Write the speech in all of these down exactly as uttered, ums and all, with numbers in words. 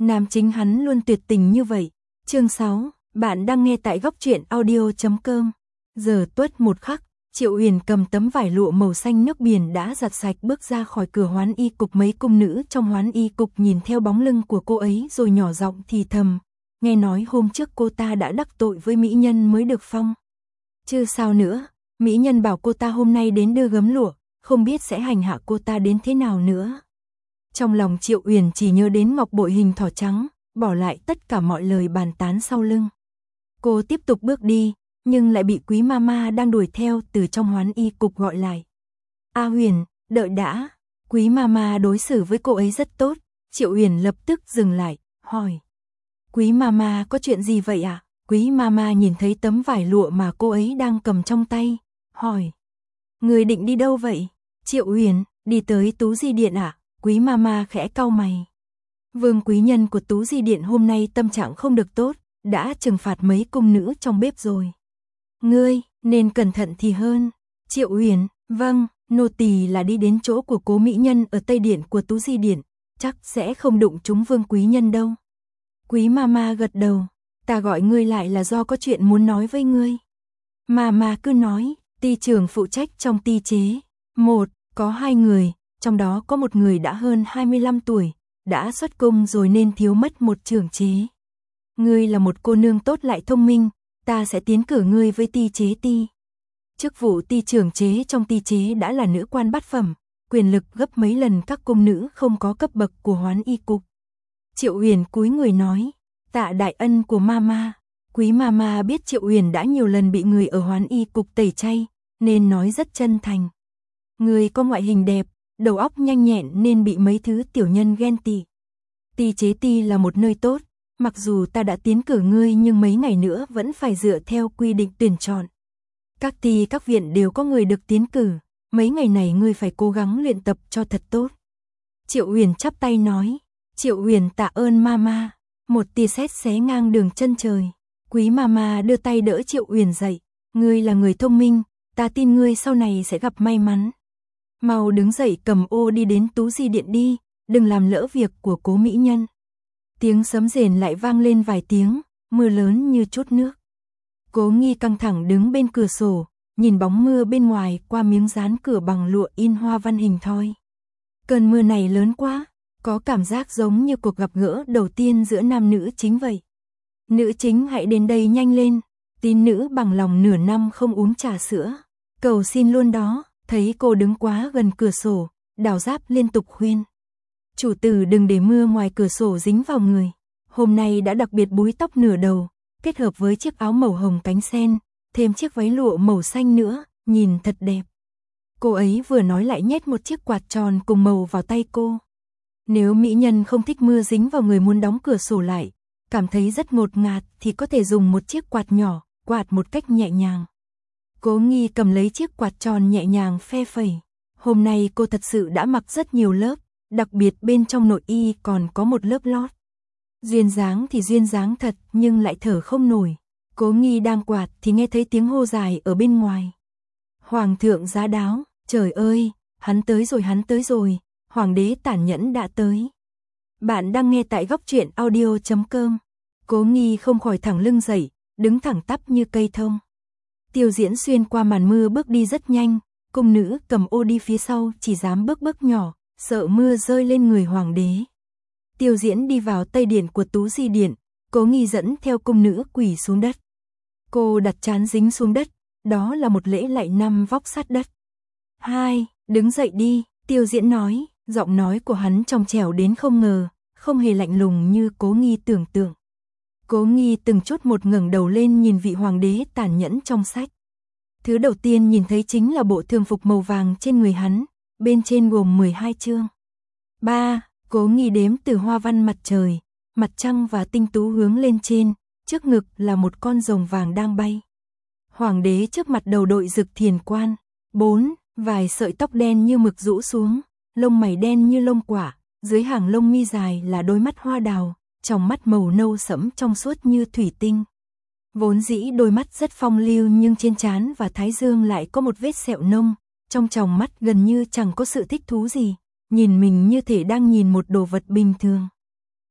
Nam chính hắn luôn tuyệt tình như vậy. Chương sáu, bạn đang nghe tại góc truyện audio chấm com. Giờ tuất một khắc, Triệu Uyển cầm tấm vải lụa màu xanh nước biển đã giặt sạch bước ra khỏi cửa Hoán Y cục. Mấy cung nữ trong Hoán Y cục nhìn theo bóng lưng của cô ấy rồi nhỏ giọng thì thầm, nghe nói hôm trước cô ta đã đắc tội với mỹ nhân mới được phong. Chứ sao nữa, mỹ nhân bảo cô ta hôm nay đến đưa gấm lụa, không biết sẽ hành hạ cô ta đến thế nào nữa. Trong lòng Triệu Uyển chỉ nhớ đến ngọc bội hình thỏ trắng, bỏ lại tất cả mọi lời bàn tán sau lưng. Cô tiếp tục bước đi, nhưng lại bị Quý Mama đang đuổi theo từ trong Hoán Y cục gọi lại. A Huyền, đợi đã. Quý Mama đối xử với cô ấy rất tốt. Triệu Uyển lập tức dừng lại, hỏi. Quý Mama có chuyện gì vậy ạ? À? Quý Mama nhìn thấy tấm vải lụa mà cô ấy đang cầm trong tay, hỏi. Người định đi đâu vậy? Triệu Uyển, đi tới Tú Di Điện ạ. À? Quý Mama khẽ cau mày. Vương quý nhân của Tú Di Điện hôm nay tâm trạng không được tốt, đã trừng phạt mấy cung nữ trong bếp rồi. Ngươi, nên cẩn thận thì hơn. Triệu Uyển, vâng, nô tỳ là đi đến chỗ của cố mỹ nhân ở Tây Điện của Tú Di Điện, chắc sẽ không đụng trúng vương quý nhân đâu. Quý Mama gật đầu, ta gọi ngươi lại là do có chuyện muốn nói với ngươi. Mama cứ nói, ty trưởng phụ trách trong ty chế. Một, có hai người, trong đó có một người đã hơn hai mươi lăm tuổi, đã xuất cung rồi nên thiếu mất một trưởng chế. Ngươi là một cô nương tốt lại thông minh, ta sẽ tiến cử ngươi với ty chế ty. Chức vụ ty trưởng chế trong ty chế đã là nữ quan bát phẩm, quyền lực gấp mấy lần các cung nữ không có cấp bậc của Hoán Y cục. Triệu Uyển cúi người nói, tạ đại ân của Mama. Quý Mama biết Triệu Uyển đã nhiều lần bị người ở Hoán Y cục tẩy chay, nên nói rất chân thành. Ngươi có ngoại hình đẹp, đầu óc nhanh nhẹn nên bị mấy thứ tiểu nhân ghen tị. Ty chế ty là một nơi tốt, mặc dù ta đã tiến cử ngươi nhưng mấy ngày nữa vẫn phải dựa theo quy định tuyển chọn. Các ty các viện đều có người được tiến cử, mấy ngày này ngươi phải cố gắng luyện tập cho thật tốt. Triệu Uyển chắp tay nói, Triệu Uyển tạ ơn Mama. Một tia sét xé ngang đường chân trời. Quý Mama đưa tay đỡ Triệu Uyển dậy, ngươi là người thông minh, ta tin ngươi sau này sẽ gặp may mắn. Mau đứng dậy cầm ô đi đến Tú Di Điện đi, đừng làm lỡ việc của cố mỹ nhân. Tiếng sấm rền lại vang lên vài tiếng, mưa lớn như chút nước. Cố Nghi căng thẳng đứng bên cửa sổ, nhìn bóng mưa bên ngoài qua miếng dán cửa bằng lụa in hoa văn hình thoi. Cơn mưa này lớn quá, có cảm giác giống như cuộc gặp gỡ đầu tiên giữa nam nữ chính vậy. Nữ chính hãy đến đây nhanh lên, tín nữ bằng lòng nửa năm không uống trà sữa, cầu xin luôn đó. Thấy cô đứng quá gần cửa sổ, Đào Giáp liên tục khuyên. Chủ tử đừng để mưa ngoài cửa sổ dính vào người. Hôm nay đã đặc biệt búi tóc nửa đầu, kết hợp với chiếc áo màu hồng cánh sen, thêm chiếc váy lụa màu xanh nữa, nhìn thật đẹp. Cô ấy vừa nói lại nhét một chiếc quạt tròn cùng màu vào tay cô. Nếu mỹ nhân không thích mưa dính vào người muốn đóng cửa sổ lại, cảm thấy rất ngột ngạt thì có thể dùng một chiếc quạt nhỏ, quạt một cách nhẹ nhàng. Cố Nghi cầm lấy chiếc quạt tròn nhẹ nhàng phe phẩy. Hôm nay cô thật sự đã mặc rất nhiều lớp, đặc biệt bên trong nội y còn có một lớp lót. Duyên dáng thì duyên dáng thật nhưng lại thở không nổi. Cố Nghi đang quạt thì nghe thấy tiếng hô dài ở bên ngoài. Hoàng thượng giá đáo, trời ơi, hắn tới rồi hắn tới rồi, hoàng đế tàn nhẫn đã tới. Bạn đang nghe tại góc truyện audio chấm com. Cố Nghi không khỏi thẳng lưng dậy, đứng thẳng tắp như cây thông. Tiêu Diễn xuyên qua màn mưa bước đi rất nhanh, cung nữ cầm ô đi phía sau chỉ dám bước bước nhỏ, sợ mưa rơi lên người hoàng đế. Tiêu Diễn đi vào Tây Điện của Tú Di Điện, Cố Nghi dẫn theo cung nữ quỳ xuống đất. Cô đặt trán dính xuống đất, đó là một lễ lạy năm vóc sát đất. Hai, đứng dậy đi, Tiêu Diễn nói, giọng nói của hắn trong trẻo đến không ngờ, không hề lạnh lùng như Cố Nghi tưởng tượng. Cố Nghi từng chút một ngẩng đầu lên nhìn vị hoàng đế tàn nhẫn trong sách. Thứ đầu tiên nhìn thấy chính là bộ thường phục màu vàng trên người hắn, bên trên gồm mười hai chương. Ba, Cố Nghi đếm từ hoa văn mặt trời, mặt trăng và tinh tú hướng lên trên, trước ngực là một con rồng vàng đang bay. Hoàng đế trước mặt đầu đội dực thiền quan. Bốn, vài sợi tóc đen như mực rũ xuống, lông mày đen như lông quả, dưới hàng lông mi dài là đôi mắt hoa đào. Trong mắt màu nâu sẫm trong suốt như thủy tinh. Vốn dĩ đôi mắt rất phong lưu nhưng trên trán và thái dương lại có một vết sẹo nông, trong tròng mắt gần như chẳng có sự thích thú gì, nhìn mình như thể đang nhìn một đồ vật bình thường.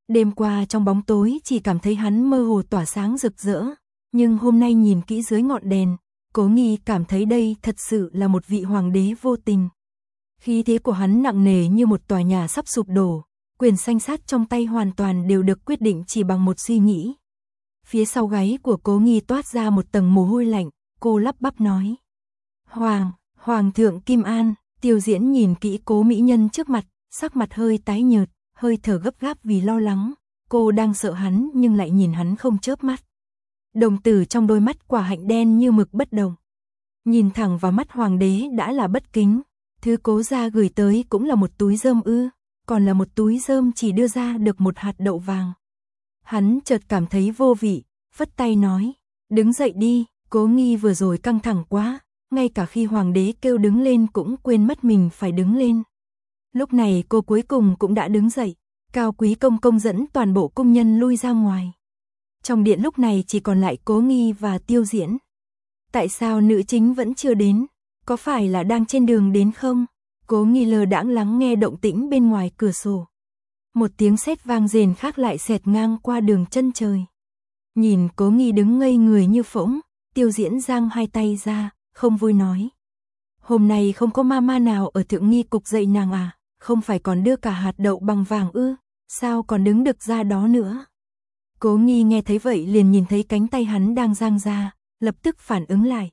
Đêm qua trong bóng tối chỉ cảm thấy hắn mơ hồ tỏa sáng rực rỡ, nhưng hôm nay nhìn kỹ dưới ngọn đèn, Cố Nghi cảm thấy đây thật sự là một vị hoàng đế vô tình. Khí thế của hắn nặng nề như một tòa nhà sắp sụp đổ, quyền sanh sát trong tay hoàn toàn đều được quyết định chỉ bằng một suy nghĩ. Phía sau gáy của Cố Nghi toát ra một tầng mồ hôi lạnh, cô lắp bắp nói. Hoàng, Hoàng thượng Kim An. Tiêu Diễn nhìn kỹ Cố mỹ nhân trước mặt, sắc mặt hơi tái nhợt, hơi thở gấp gáp vì lo lắng. Cô đang sợ hắn nhưng lại nhìn hắn không chớp mắt. Đồng tử trong đôi mắt quả hạnh đen như mực bất động. Nhìn thẳng vào mắt hoàng đế đã là bất kính. Thứ Cố gia gửi tới cũng là một túi rơm ư, còn là một túi rơm chỉ đưa ra được một hạt đậu vàng. Hắn chợt cảm thấy vô vị, phất tay nói, đứng dậy đi. Cố Nghi vừa rồi căng thẳng quá, ngay cả khi hoàng đế kêu đứng lên cũng quên mất mình phải đứng lên. Lúc này cô cuối cùng cũng đã đứng dậy, Cao Quý công công dẫn toàn bộ cung nhân lui ra ngoài. Trong điện lúc này chỉ còn lại Cố Nghi và Tiêu Diễn. Tại sao nữ chính vẫn chưa đến? Có phải là đang trên đường đến không? Cố Nghi lờ đãng lắng nghe động tĩnh bên ngoài cửa sổ. Một tiếng sét vang rền khác lại xẹt ngang qua đường chân trời. Nhìn Cố Nghi đứng ngây người như phỗng, Tiêu Diễn giang hai tay ra, không vui nói. Hôm nay không có mama nào ở thượng nghi cục dạy nàng à, không phải còn đưa cả hạt đậu bằng vàng ư, sao còn đứng được ra đó nữa? Cố Nghi nghe thấy vậy liền nhìn thấy cánh tay hắn đang giang ra, lập tức phản ứng lại.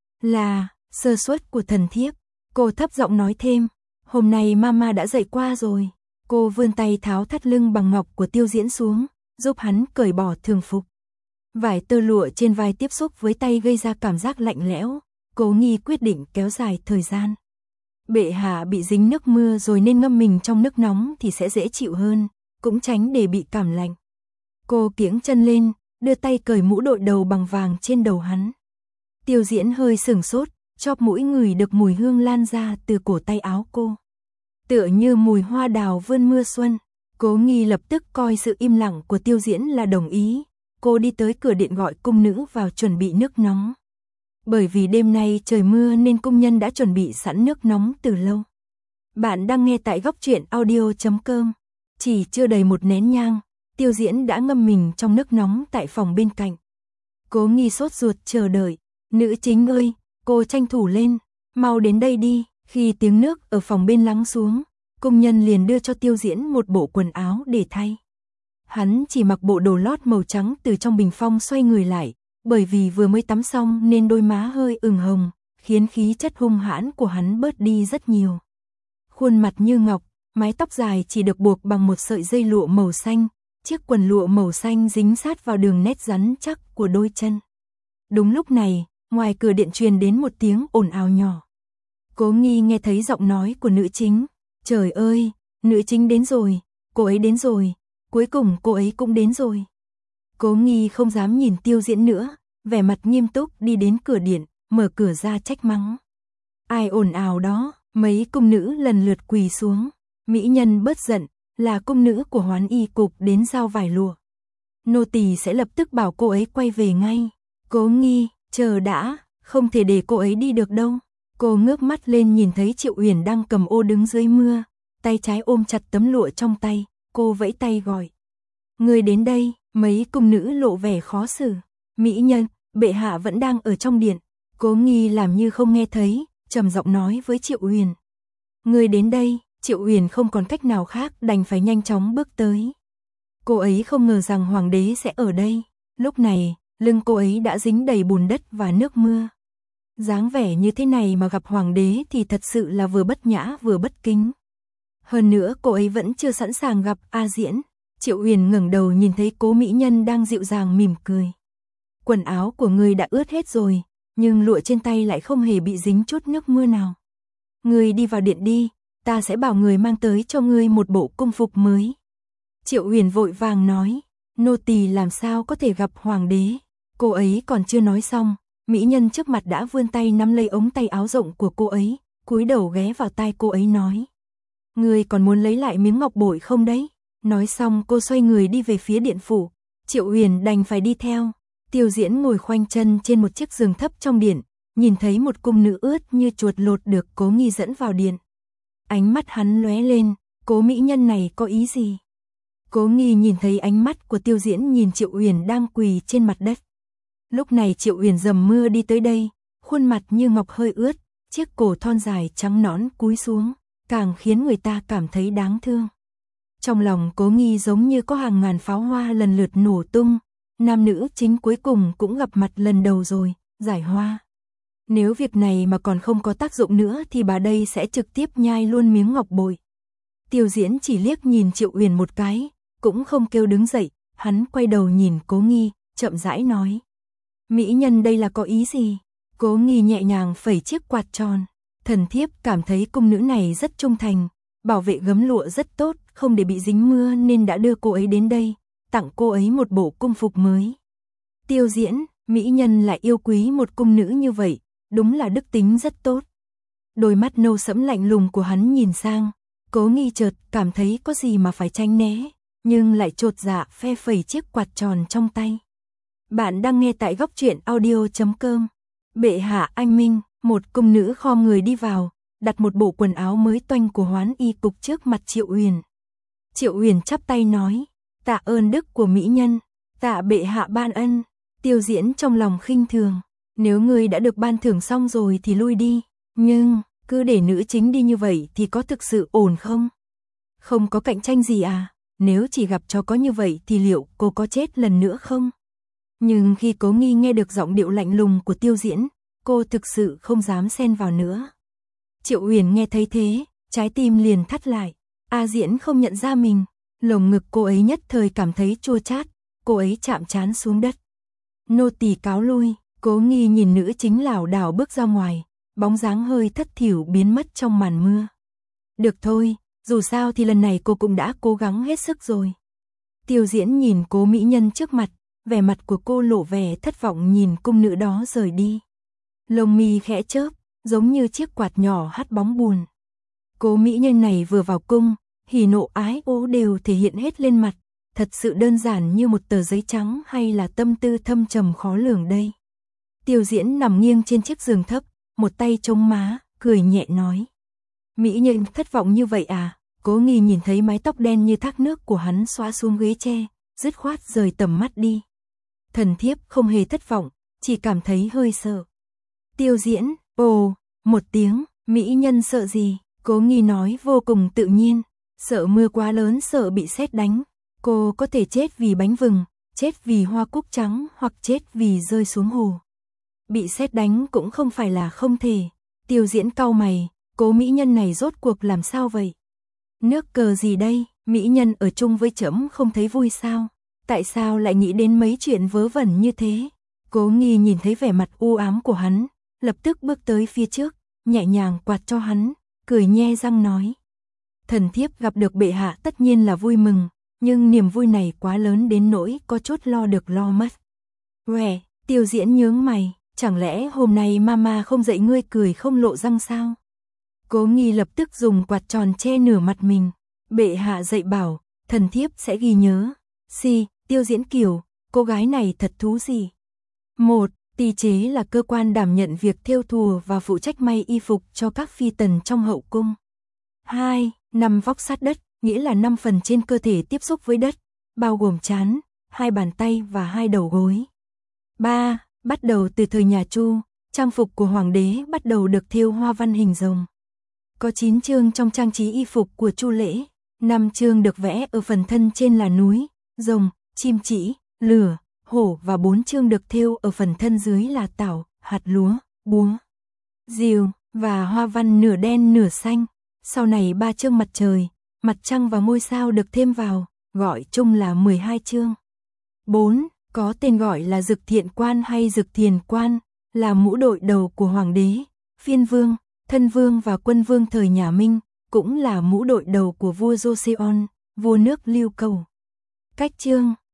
Là, sơ suất của thần thiếp. Cô thấp giọng nói thêm, hôm nay mama đã dạy qua rồi. Cô vươn tay tháo thắt lưng bằng ngọc của Tiêu Diễn xuống, giúp hắn cởi bỏ thường phục. Vải tơ lụa trên vai tiếp xúc với tay gây ra cảm giác lạnh lẽo. Cố Nghi quyết định kéo dài thời gian. Bệ hạ bị dính nước mưa rồi nên ngâm mình trong nước nóng thì sẽ dễ chịu hơn, cũng tránh để bị cảm lạnh. Cô kiễng chân lên, đưa tay cởi mũ đội đầu bằng vàng trên đầu hắn. Tiêu Diễn hơi sửng sốt, chóp mũi ngửi được mùi hương lan ra từ cổ tay áo cô. Tựa như mùi hoa đào vươn mưa xuân. Cố Nghi lập tức coi sự im lặng của Tiêu Diễn là đồng ý. Cô đi tới cửa điện gọi cung nữ vào chuẩn bị nước nóng. Bởi vì đêm nay trời mưa nên cung nhân đã chuẩn bị sẵn nước nóng từ lâu. Bạn đang nghe tại góc truyện audio chấm com. Chỉ chưa đầy một nén nhang, Tiêu Diễn đã ngâm mình trong nước nóng tại phòng bên cạnh. Cố Nghi sốt ruột chờ đợi. Nữ chính ơi, cô tranh thủ lên, mau đến đây đi. Khi tiếng nước ở phòng bên lắng xuống, cung nhân liền đưa cho Tiêu Diễn một bộ quần áo để thay. Hắn chỉ mặc bộ đồ lót màu trắng từ trong bình phong xoay người lại, bởi vì vừa mới tắm xong nên đôi má hơi ửng hồng, khiến khí chất hung hãn của hắn bớt đi rất nhiều. Khuôn mặt như ngọc, mái tóc dài chỉ được buộc bằng một sợi dây lụa màu xanh, chiếc quần lụa màu xanh dính sát vào đường nét rắn chắc của đôi chân. Đúng lúc này, ngoài cửa điện truyền đến một tiếng ồn ào nhỏ. Cố Nghi nghe thấy giọng nói của nữ chính. Trời ơi, nữ chính đến rồi, cô ấy đến rồi, cuối cùng cô ấy cũng đến rồi. Cố Nghi không dám nhìn Tiêu Diễn nữa, vẻ mặt nghiêm túc đi đến cửa điện, mở cửa ra trách mắng. Ai ồn ào đó? Mấy cung nữ lần lượt quỳ xuống. Mỹ nhân bớt giận, là cung nữ của Hoán Y cục đến giao vải lụa. Nô tỳ sẽ lập tức bảo cô ấy quay về ngay. Cố Nghi, chờ đã, không thể để cô ấy đi được đâu. Cô ngước mắt lên nhìn thấy Triệu Uyển đang cầm ô đứng dưới mưa, tay trái ôm chặt tấm lụa trong tay, cô vẫy tay gọi. Người đến đây. Mấy cung nữ lộ vẻ khó xử. Mỹ nhân, bệ hạ vẫn đang ở trong điện. Cố Nghi làm như không nghe thấy, trầm giọng nói với Triệu Uyển. Người đến đây. Triệu Uyển không còn cách nào khác đành phải nhanh chóng bước tới. Cô ấy không ngờ rằng hoàng đế sẽ ở đây. Lúc này, lưng cô ấy đã dính đầy bùn đất và nước mưa. Dáng vẻ như thế này mà gặp hoàng đế thì thật sự là vừa bất nhã vừa bất kính. Hơn nữa cô ấy vẫn chưa sẵn sàng gặp A Diễn. Triệu Uyển ngẩng đầu nhìn thấy Cố mỹ nhân đang dịu dàng mỉm cười. Quần áo của ngươi đã ướt hết rồi, nhưng lụa trên tay lại không hề bị dính chút nước mưa nào. Ngươi đi vào điện đi, ta sẽ bảo người mang tới cho ngươi một bộ cung phục mới. Triệu Uyển vội vàng nói, nô tỳ làm sao có thể gặp hoàng đế. Cô ấy còn chưa nói xong, mỹ nhân trước mặt đã vươn tay nắm lấy ống tay áo rộng của cô ấy, cúi đầu ghé vào tai cô ấy nói. Ngươi còn muốn lấy lại miếng ngọc bội không đấy? Nói xong cô xoay người đi về phía điện phủ. Triệu Uyển đành phải đi theo. Tiêu Diễn ngồi khoanh chân trên một chiếc giường thấp trong điện, nhìn thấy một cung nữ ướt như chuột lột được Cố Nghi dẫn vào điện. Ánh mắt hắn lóe lên, Cố mỹ nhân này có ý gì? Cố Nghi nhìn thấy ánh mắt của Tiêu Diễn nhìn Triệu Uyển đang quỳ trên mặt đất. Lúc này Triệu Uyển dầm mưa đi tới đây, khuôn mặt như ngọc hơi ướt, chiếc cổ thon dài trắng nõn cúi xuống, càng khiến người ta cảm thấy đáng thương. Trong lòng Cố Nghi giống như có hàng ngàn pháo hoa lần lượt nổ tung, nam nữ chính cuối cùng cũng gặp mặt lần đầu rồi, giải hoa. Nếu việc này mà còn không có tác dụng nữa thì bà đây sẽ trực tiếp nhai luôn miếng ngọc bội. Tiêu Diễn chỉ liếc nhìn Triệu Uyển một cái, cũng không kêu đứng dậy, hắn quay đầu nhìn Cố Nghi, chậm rãi nói. Mỹ nhân đây là có ý gì? Cố Nghi nhẹ nhàng phẩy chiếc quạt tròn. Thần thiếp cảm thấy cung nữ này rất trung thành, bảo vệ gấm lụa rất tốt, không để bị dính mưa nên đã đưa cô ấy đến đây, tặng cô ấy một bộ cung phục mới. Tiêu Diễn, mỹ nhân lại yêu quý một cung nữ như vậy, đúng là đức tính rất tốt. Đôi mắt nâu sẫm lạnh lùng của hắn nhìn sang, Cố Nghi chợt cảm thấy có gì mà phải tránh né, nhưng lại chột dạ phe phẩy chiếc quạt tròn trong tay. Bạn đang nghe tại góc truyện audio chấm com. Bệ hạ anh minh, một cung nữ khom người đi vào, đặt một bộ quần áo mới toanh của Hoán Y cục trước mặt Triệu Uyển. Triệu Uyển chắp tay nói, tạ ơn đức của mỹ nhân, tạ bệ hạ ban ân. Tiêu Diễn trong lòng khinh thường, nếu ngươi đã được ban thưởng xong rồi thì lui đi, nhưng cứ để nữ chính đi như vậy thì có thực sự ổn không? Không có cạnh tranh gì à? Nếu chỉ gặp cho có như vậy thì liệu cô có chết lần nữa không? Nhưng khi Cố Nghi nghe được giọng điệu lạnh lùng của Tiêu Diễn, cô thực sự không dám xen vào nữa. Triệu Uyển nghe thấy thế, trái tim liền thắt lại. A Diễn không nhận ra mình, lồng ngực cô ấy nhất thời cảm thấy chua chát, cô ấy chạm trán xuống đất. Nô tỳ cáo lui. Cố Nghi nhìn nữ chính lảo đảo bước ra ngoài, bóng dáng hơi thất thểu biến mất trong màn mưa. Được thôi, dù sao thì lần này cô cũng đã cố gắng hết sức rồi. Tiêu Diễn nhìn Cố mỹ nhân trước mặt, vẻ mặt của cô lộ vẻ thất vọng nhìn cung nữ đó rời đi. Lông mi khẽ chớp, giống như chiếc quạt nhỏ hắt bóng buồn. Cố mỹ nhân này vừa vào cung, hỉ nộ ái ố đều thể hiện hết lên mặt, thật sự đơn giản như một tờ giấy trắng hay là tâm tư thâm trầm khó lường đây. Tiêu Diễn nằm nghiêng trên chiếc giường thấp, một tay chống má, cười nhẹ nói. Mỹ nhân thất vọng như vậy à? Cố Nghi nhìn thấy mái tóc đen như thác nước của hắn xõa xuống ghế tre, dứt khoát rời tầm mắt đi. Thần thiếp không hề thất vọng, chỉ cảm thấy hơi sợ. Tiêu Diễn, ồ, một tiếng, mỹ nhân sợ gì? Cố Nghi nói vô cùng tự nhiên, sợ mưa quá lớn, sợ bị sét đánh. Cô có thể chết vì bánh vừng, chết vì hoa cúc trắng hoặc chết vì rơi xuống hồ. Bị sét đánh cũng không phải là không thể. Tiêu Diễn cau mày, Cố mỹ nhân này rốt cuộc làm sao vậy? Nước cờ gì đây? Mỹ nhân ở chung với trẫm không thấy vui sao? Tại sao lại nghĩ đến mấy chuyện vớ vẩn như thế? Cố Nghi nhìn thấy vẻ mặt u ám của hắn, lập tức bước tới phía trước, nhẹ nhàng quạt cho hắn, cười nhe răng nói. Thần thiếp gặp được bệ hạ tất nhiên là vui mừng, nhưng niềm vui này quá lớn đến nỗi có chút lo được lo mất. Uè, Tiêu Diễn nhướng mày, chẳng lẽ hôm nay mama không dạy ngươi cười không lộ răng sao? Cố Nghi lập tức dùng quạt tròn che nửa mặt mình. Bệ hạ dạy bảo, thần thiếp sẽ ghi nhớ. Si, Tiêu Diễn kiều, cô gái này thật thú gì? Một, tỳ chế là cơ quan đảm nhận việc thêu thùa và phụ trách may y phục cho các phi tần trong hậu cung. Hai, nằm vóc sát đất, nghĩa là năm phần trên cơ thể tiếp xúc với đất, bao gồm trán, hai bàn tay và hai đầu gối. Ba, bắt đầu từ thời nhà Chu, trang phục của hoàng đế bắt đầu được thêu hoa văn hình rồng. Có chín chương trong trang trí y phục của Chu lễ, năm chương được vẽ ở phần thân trên là núi, rồng, chim chỉ, lửa, hổ và bốn chương được thêu ở phần thân dưới là tảo, hạt lúa, búa, diều và hoa văn nửa đen nửa xanh. Sau này ba chương mặt trời, mặt trăng và ngôi sao được thêm vào, gọi chung là mười hai chương. Bốn, có tên gọi là Dực Thiện Quan hay Dực Thiền Quan, là mũ đội đầu của hoàng đế, phiên vương, thân vương và quân vương thời nhà Minh, cũng là mũ đội đầu của vua Joseon, vua nước Lưu Cầu. Cách chương